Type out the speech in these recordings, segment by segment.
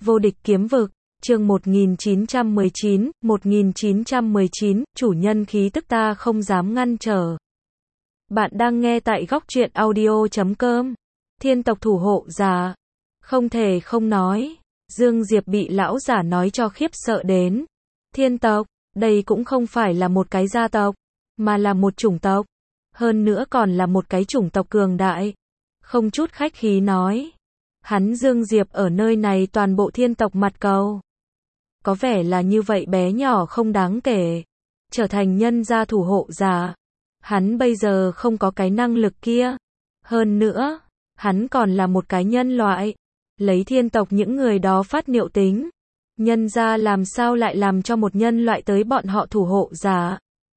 Vô địch kiếm vực, chương 1919, chủ nhân khí tức ta không dám ngăn trở. Bạn đang nghe tại góc truyện audio.com. Thiên tộc thủ hộ giả. Không thể không nói. Dương Diệp bị lão giả nói cho khiếp sợ đến. Thiên tộc, đây cũng không phải là một cái gia tộc, mà là một chủng tộc. Hơn nữa còn là một cái chủng tộc cường đại. Không chút khách khí nói. Hắn Dương Diệp ở nơi này toàn bộ thiên tộc mặt cầu. Có vẻ là như vậy bé nhỏ không đáng kể. Trở thành nhân gia thủ hộ giả. Hắn bây giờ không có cái năng lực kia. Hơn nữa, hắn còn là một cái nhân loại. Lấy thiên tộc những người đó phát niệu tính. Nhân gia làm sao lại làm cho một nhân loại tới bọn họ thủ hộ giả.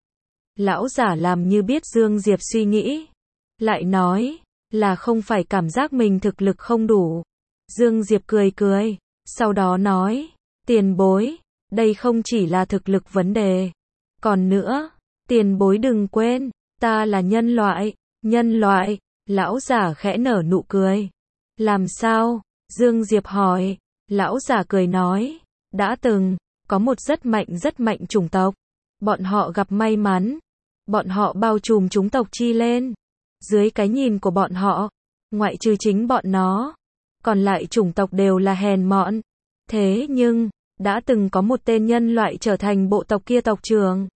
Lão giả làm như biết Dương Diệp suy nghĩ. Lại nói, là không phải cảm giác mình thực lực không đủ. Dương Diệp cười cười, sau đó nói, tiền bối, đây không chỉ là thực lực vấn đề. Còn nữa, tiền bối đừng quên, ta là nhân loại, lão giả khẽ nở nụ cười. Làm sao? Dương Diệp hỏi, lão giả cười nói, đã từng, có một rất mạnh chủng tộc. Bọn họ gặp may mắn, bọn họ bao trùm chúng tộc chi lên. Dưới cái nhìn của bọn họ, ngoại trừ chính bọn nó, còn lại chủng tộc đều là hèn mọn. Thế nhưng, đã từng có một tên nhân loại trở thành bộ tộc kia tộc trưởng.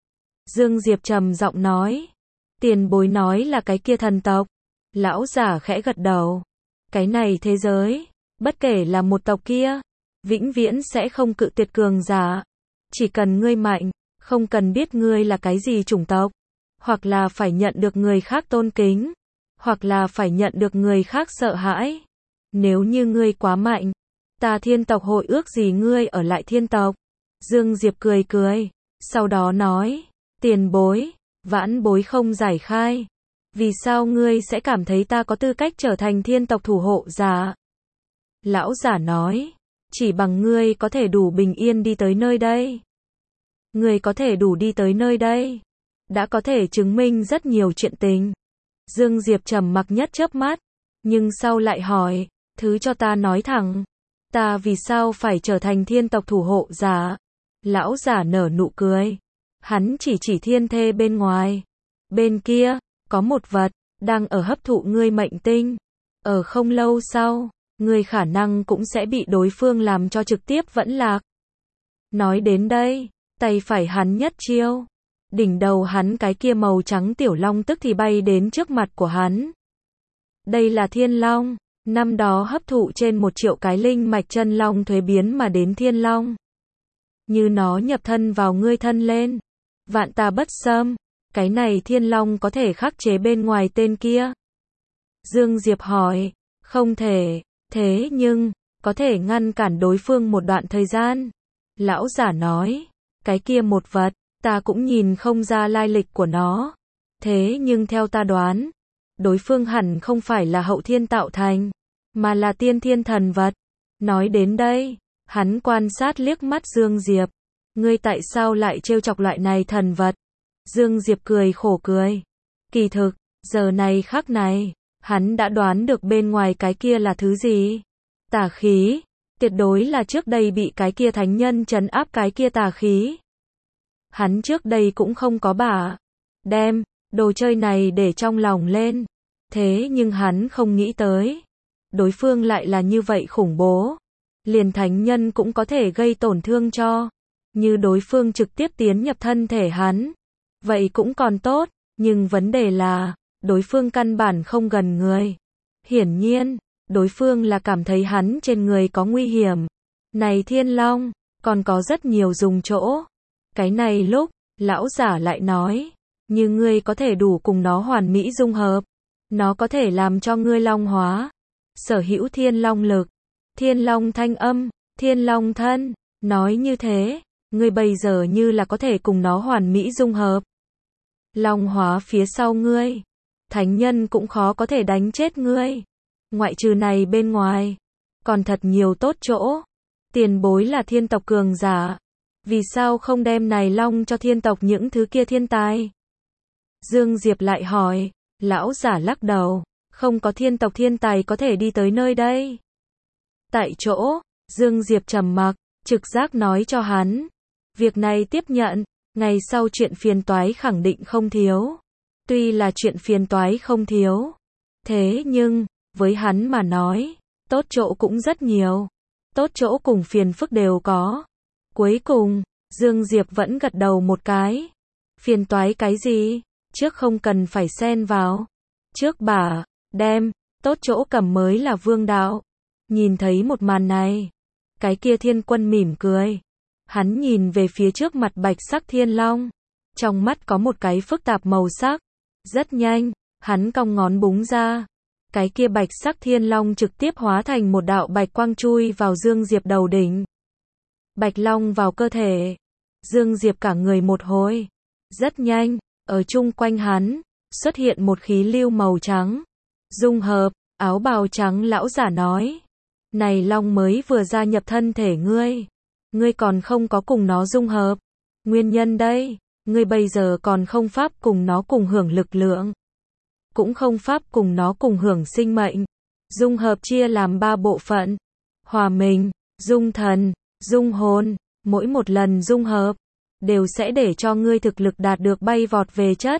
Dương Diệp trầm giọng nói, tiền bối nói là cái kia thần tộc. Lão giả khẽ gật đầu. Cái này thế giới, bất kể là một tộc kia, vĩnh viễn sẽ không cự tuyệt cường giả. Chỉ cần ngươi mạnh, không cần biết ngươi là cái gì chủng tộc. Hoặc là phải nhận được người khác tôn kính, hoặc là phải nhận được người khác sợ hãi. Nếu như ngươi quá mạnh, ta thiên tộc hội ước gì ngươi ở lại thiên tộc. Dương Diệp cười cười, sau đó nói, tiền bối, vãn bối không giải khai. Vì sao ngươi sẽ cảm thấy ta có tư cách trở thành thiên tộc thủ hộ giả? Lão giả nói, chỉ bằng ngươi có thể đủ bình yên đi tới nơi đây. Ngươi có thể đủ đi tới nơi đây. Đã có thể chứng minh rất nhiều chuyện tình. Dương Diệp trầm mặc nhất chớp mắt, nhưng sau lại hỏi, thứ cho ta nói thẳng, ta vì sao phải trở thành thiên tộc thủ hộ giả? Lão giả nở nụ cười, hắn chỉ thiên thê bên ngoài. Bên kia, có một vật, đang ở hấp thụ ngươi mệnh tinh. Ở không lâu sau, ngươi khả năng cũng sẽ bị đối phương làm cho trực tiếp vẫn lạc. Nói đến đây, tay phải hắn nhất chiêu. Đỉnh đầu hắn cái kia màu trắng tiểu long tức thì bay đến trước mặt của hắn. Đây là thiên long, năm đó hấp thụ trên 1 triệu cái linh mạch chân long thuế biến mà đến thiên long. Như nó nhập thân vào ngươi thân lên. Vạn tà bất xâm, cái này thiên long có thể khắc chế bên ngoài tên kia. Dương Diệp hỏi, không thể, thế nhưng, có thể ngăn cản đối phương một đoạn thời gian. Lão giả nói, cái kia một vật, ta cũng nhìn không ra lai lịch của nó. Thế nhưng theo ta đoán, đối phương hẳn không phải là hậu thiên tạo thành, mà là tiên thiên thần vật. Nói đến đây, hắn quan sát liếc mắt Dương Diệp. Ngươi tại sao lại trêu chọc loại này thần vật? Dương Diệp cười khổ cười. Kỳ thực, giờ này khắc này, hắn đã đoán được bên ngoài cái kia là thứ gì. Tà khí, tuyệt đối là trước đây bị cái kia thánh nhân trấn áp cái kia tà khí. Hắn trước đây cũng không có đem đồ chơi này để trong lòng lên. Thế nhưng hắn không nghĩ tới, đối phương lại là như vậy khủng bố. Liền thánh nhân cũng có thể gây tổn thương cho. Như đối phương trực tiếp tiến nhập thân thể hắn, vậy cũng còn tốt. Nhưng vấn đề là, đối phương căn bản không gần người. Hiển nhiên, đối phương là cảm thấy hắn trên người có nguy hiểm. Này thiên long, còn có rất nhiều dùng chỗ. Cái này lúc, lão giả lại nói, như ngươi có thể đủ cùng nó hoàn mỹ dung hợp. Nó có thể làm cho ngươi long hóa. Sở hữu thiên long lực, thiên long thanh âm, thiên long thân. Nói như thế, ngươi bây giờ như là có thể cùng nó hoàn mỹ dung hợp. Long hóa phía sau ngươi, thánh nhân cũng khó có thể đánh chết ngươi. Ngoại trừ này bên ngoài, còn thật nhiều tốt chỗ. Tiền bối là thiên tộc cường giả. Vì sao không đem này long cho thiên tộc những thứ kia thiên tài? Dương Diệp lại hỏi, lão giả lắc đầu, không có thiên tộc thiên tài có thể đi tới nơi đây. Tại chỗ, Dương Diệp trầm mặc, trực giác nói cho hắn. Việc này tiếp nhận, ngày sau chuyện phiền toái khẳng định không thiếu. Tuy là chuyện phiền toái không thiếu. Thế nhưng, với hắn mà nói, tốt chỗ cũng rất nhiều. Tốt chỗ cùng phiền phức đều có. Cuối cùng, Dương Diệp vẫn gật đầu một cái. Phiền toái cái gì? Trước không cần phải xen vào. Trước bà, đem, tốt chỗ cầm mới là vương đạo. Nhìn thấy một màn này. Cái kia Thiên Quân mỉm cười. Hắn nhìn về phía trước mặt bạch sắc thiên long. Trong mắt có một cái phức tạp màu sắc. Rất nhanh, hắn cong ngón búng ra. Cái kia bạch sắc thiên long trực tiếp hóa thành một đạo bạch quang chui vào Dương Diệp đầu đỉnh. Bạch long vào cơ thể. Dương Diệp cả người một hồi. Rất nhanh, ở chung quanh hắn, xuất hiện một khí lưu màu trắng. Dung hợp, áo bào trắng lão giả nói. Này long mới vừa gia nhập thân thể ngươi. Ngươi còn không có cùng nó dung hợp. Nguyên nhân đây, ngươi bây giờ còn không pháp cùng nó cùng hưởng lực lượng. Cũng không pháp cùng nó cùng hưởng sinh mệnh. Dung hợp chia làm 3 bộ phận. Hòa mình, dung thần, dung hồn. Mỗi một lần dung hợp, đều sẽ để cho ngươi thực lực đạt được bay vọt về chất.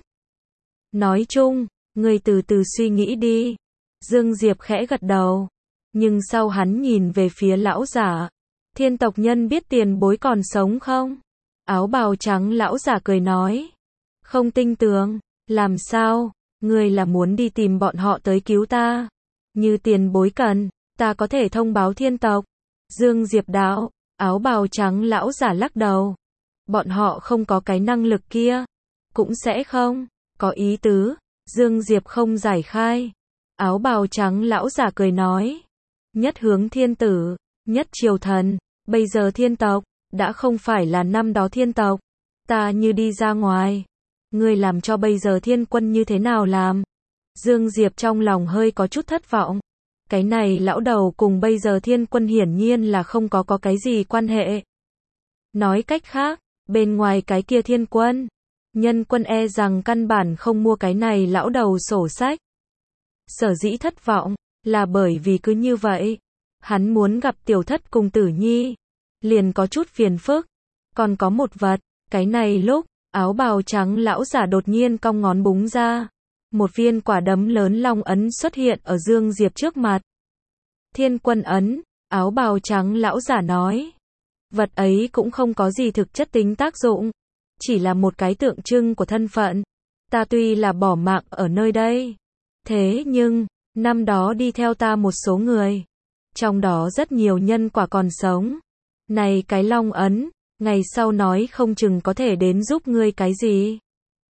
Nói chung, ngươi từ từ suy nghĩ đi. Dương Diệp khẽ gật đầu. Nhưng sau hắn nhìn về phía lão giả. Thiên tộc nhân biết tiền bối còn sống không? Áo bào trắng lão giả cười nói. Không tin tưởng, làm sao? Ngươi là muốn đi tìm bọn họ tới cứu ta? Như tiền bối cần, ta có thể thông báo thiên tộc. Dương Diệp đạo, áo bào trắng lão giả lắc đầu. Bọn họ không có cái năng lực kia. Cũng sẽ không, có ý tứ. Dương Diệp không giải khai. Áo bào trắng lão giả cười nói. Nhất hướng thiên tử, nhất triều thần. Bây giờ thiên tộc, đã không phải là năm đó thiên tộc. Ta như đi ra ngoài. Ngươi làm cho bây giờ Thiên Quân như thế nào làm? Dương Diệp trong lòng hơi có chút thất vọng. Cái này lão đầu cùng bây giờ Thiên Quân hiển nhiên là không có cái gì quan hệ. Nói cách khác, bên ngoài cái kia Thiên Quân, Nhân Quân e rằng căn bản không mua cái này lão đầu sổ sách. Sở dĩ thất vọng, là bởi vì cứ như vậy. Hắn muốn gặp tiểu thất cùng Tử Nhi. Liền có chút phiền phức. Còn có một vật, cái này lúc, áo bào trắng lão giả đột nhiên cong ngón búng ra. Một viên quả đấm lớn long ấn xuất hiện ở Dương Diệp trước mặt. Thiên Quân ấn, áo bào trắng lão giả nói. Vật ấy cũng không có gì thực chất tính tác dụng. Chỉ là một cái tượng trưng của thân phận. Ta tuy là bỏ mạng ở nơi đây. Thế nhưng, năm đó đi theo ta một số người. Trong đó rất nhiều nhân quả còn sống. Này cái long ấn, ngày sau nói không chừng có thể đến giúp ngươi cái gì.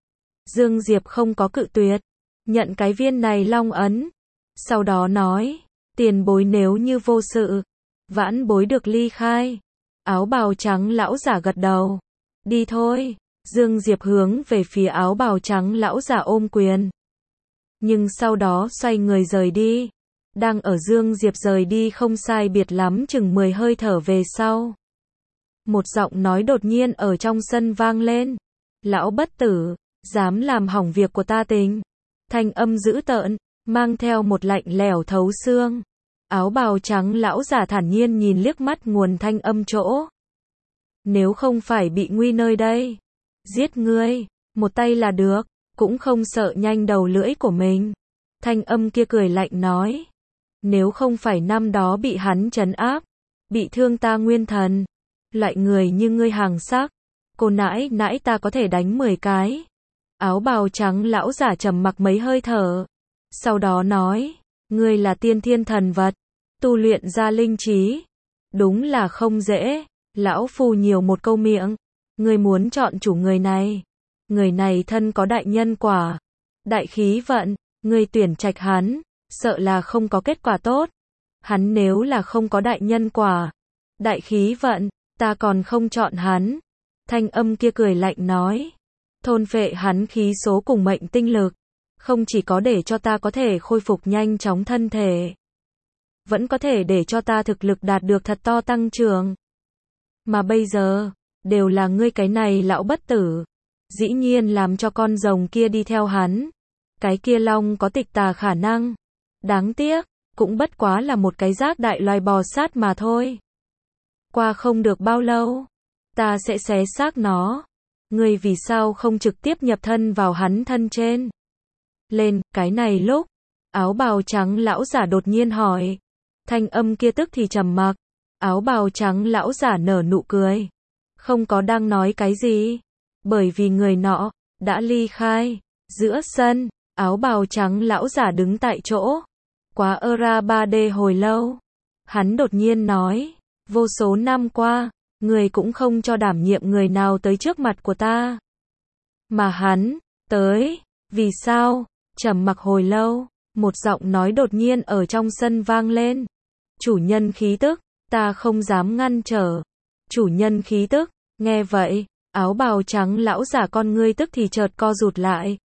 Dương Diệp không có cự tuyệt. Nhận cái viên này long ấn. Sau đó nói, tiền bối nếu như vô sự, vãn bối được ly khai. Áo bào trắng lão giả gật đầu. Đi thôi. Dương Diệp hướng về phía áo bào trắng lão giả ôm quyền. Nhưng sau đó xoay người rời đi. Đang ở Dương Diệp rời đi không sai biệt lắm chừng 10 hơi thở về sau. Một giọng nói đột nhiên ở trong sân vang lên. Lão bất tử, dám làm hỏng việc của ta tình. Thanh âm dữ tợn, mang theo một lạnh lẽo thấu xương. Áo bào trắng lão giả thản nhiên nhìn liếc mắt nguồn thanh âm chỗ. Nếu không phải bị nguy nơi đây, giết ngươi, một tay là được, cũng không sợ nhanh đầu lưỡi của mình. Thanh âm kia cười lạnh nói. Nếu không phải năm đó bị hắn trấn áp, bị thương ta nguyên thần, loại người như ngươi hàng sắc, cô nãi nãi ta có thể đánh 10 cái. Áo bào trắng lão giả trầm mặc mấy hơi thở. Sau đó nói, ngươi là tiên thiên thần vật, tu luyện ra linh trí. Đúng là không dễ, lão phu nhiều một câu miệng. Ngươi muốn chọn chủ người này. Người này thân có đại nhân quả, đại khí vận, ngươi tuyển trạch hắn, sợ là không có kết quả tốt. Hắn nếu là không có đại nhân quả, đại khí vận, ta còn không chọn hắn. Thanh âm kia cười lạnh nói. Thôn phệ hắn khí số cùng mệnh tinh lực. Không chỉ có để cho ta có thể khôi phục nhanh chóng thân thể. Vẫn có thể để cho ta thực lực đạt được thật to tăng trưởng. Mà bây giờ, đều là ngươi cái này lão bất tử. Dĩ nhiên làm cho con rồng kia đi theo hắn. Cái kia long có tịch tà khả năng. Đáng tiếc, cũng bất quá là một cái rác đại loài bò sát mà thôi. qua không được bao lâu, ta sẽ xé xác nó. Ngươi vì sao không trực tiếp nhập thân vào hắn thân trên? Lên, cái này lúc, áo bào trắng lão giả đột nhiên hỏi. Thanh âm kia tức thì trầm mặc. Áo bào trắng lão giả nở nụ cười. Không có đang nói cái gì. Bởi vì người nọ, đã ly khai. Giữa sân, áo bào trắng lão giả đứng tại chỗ. Quá Era 3D hồi lâu. Hắn đột nhiên nói. Vô số năm qua, người cũng không cho đảm nhiệm người nào tới trước mặt của ta. Mà hắn, tới. Vì sao? Trầm mặc hồi lâu, một giọng nói đột nhiên ở trong sân vang lên. Chủ nhân khí tức, ta không dám ngăn trở. Chủ nhân khí tức, nghe vậy, áo bào trắng lão giả con ngươi tức thì chợt co rụt lại.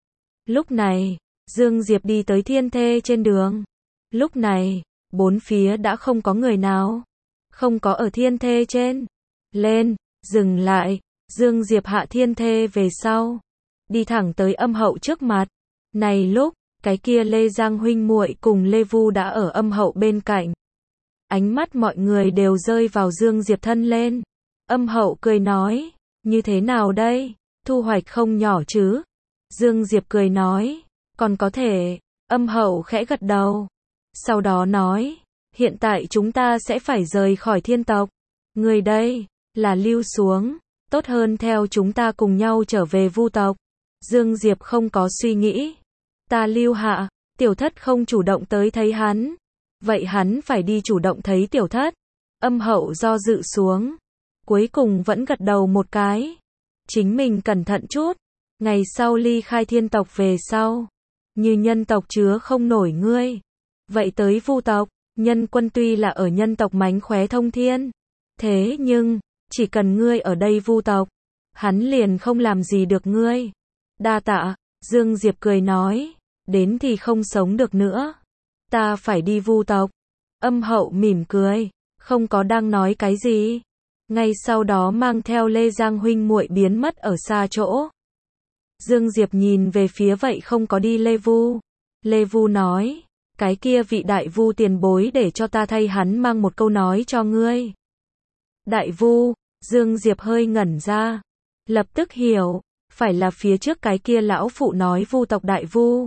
Lúc này, Dương Diệp đi tới thiên thê trên đường. Lúc này, bốn phía đã không có người nào. Không có ở thiên thê trên. Lên, dừng lại, Dương Diệp hạ thiên thê về sau. Đi thẳng tới Âm Hậu trước mặt. Này lúc, cái kia Lê Giang huynh muội cùng Lê Vu đã ở Âm Hậu bên cạnh. Ánh mắt mọi người đều rơi vào Dương Diệp thân lên. Âm Hậu cười nói, như thế nào đây? Thu hoạch không nhỏ chứ? Dương Diệp cười nói, còn có thể. Âm Hậu khẽ gật đầu. Sau đó nói, hiện tại chúng ta sẽ phải rời khỏi thiên tộc. Người đây, là lưu xuống, tốt hơn theo chúng ta cùng nhau trở về Vu tộc. Dương Diệp không có suy nghĩ. Ta lưu hạ, tiểu thất không chủ động tới thấy hắn. Vậy hắn phải đi chủ động thấy tiểu thất. Âm Hậu do dự xuống. Cuối cùng vẫn gật đầu một cái. Chính mình cẩn thận chút. Ngày sau ly khai thiên tộc về sau. Như nhân tộc chứa không nổi ngươi. Vậy tới Vu tộc, nhân quân tuy là ở nhân tộc mánh khóe thông thiên. Thế nhưng, chỉ cần ngươi ở đây Vu tộc, hắn liền không làm gì được ngươi. Đa tạ, Dương Diệp cười nói, đến thì không sống được nữa. Ta phải đi Vu tộc. Âm Hậu mỉm cười, không có đang nói cái gì. Ngay sau đó mang theo Lê Giang huynh muội biến mất ở xa chỗ. Dương Diệp nhìn về phía vậy không có đi Lê Vu. Lê Vu nói, cái kia vị đại vu tiền bối để cho ta thay hắn mang một câu nói cho ngươi. Đại vu, Dương Diệp hơi ngẩn ra. Lập tức hiểu, phải là phía trước cái kia lão phụ nói Vu tộc đại vu.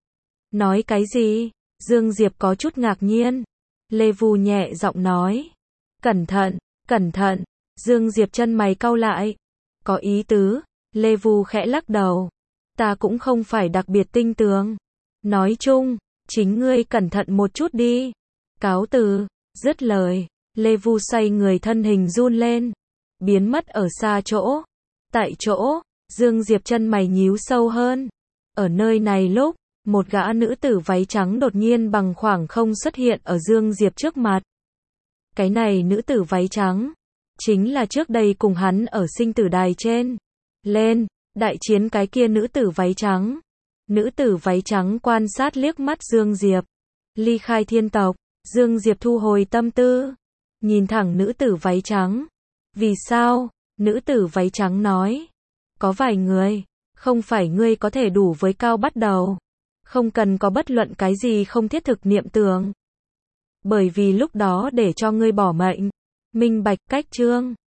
Nói cái gì? Dương Diệp có chút ngạc nhiên. Lê Vu nhẹ giọng nói. Cẩn thận, cẩn thận. Dương Diệp chân mày cau lại. Có ý tứ. Lê Vu khẽ lắc đầu. Ta cũng không phải đặc biệt tinh tường. Nói chung, chính ngươi cẩn thận một chút đi. Cáo từ, dứt lời. Lê Vu xoay người thân hình run lên. Biến mất ở xa chỗ. Tại chỗ, Dương Diệp chân mày nhíu sâu hơn. Ở nơi này lúc, một gã nữ tử váy trắng đột nhiên bằng khoảng không xuất hiện ở Dương Diệp trước mặt. Cái này nữ tử váy trắng, chính là trước đây cùng hắn ở sinh tử đài trên. Lên, đại chiến cái kia nữ tử váy trắng. Nữ tử váy trắng quan sát liếc mắt Dương Diệp. Ly khai thiên tộc, Dương Diệp thu hồi tâm tư. Nhìn thẳng nữ tử váy trắng. Vì sao? Nữ tử váy trắng nói. Có vài người, không phải ngươi có thể đủ với cao bắt đầu. Không cần có bất luận cái gì không thiết thực niệm tưởng. Bởi vì lúc đó để cho ngươi bỏ mệnh. Minh bạch cách chương.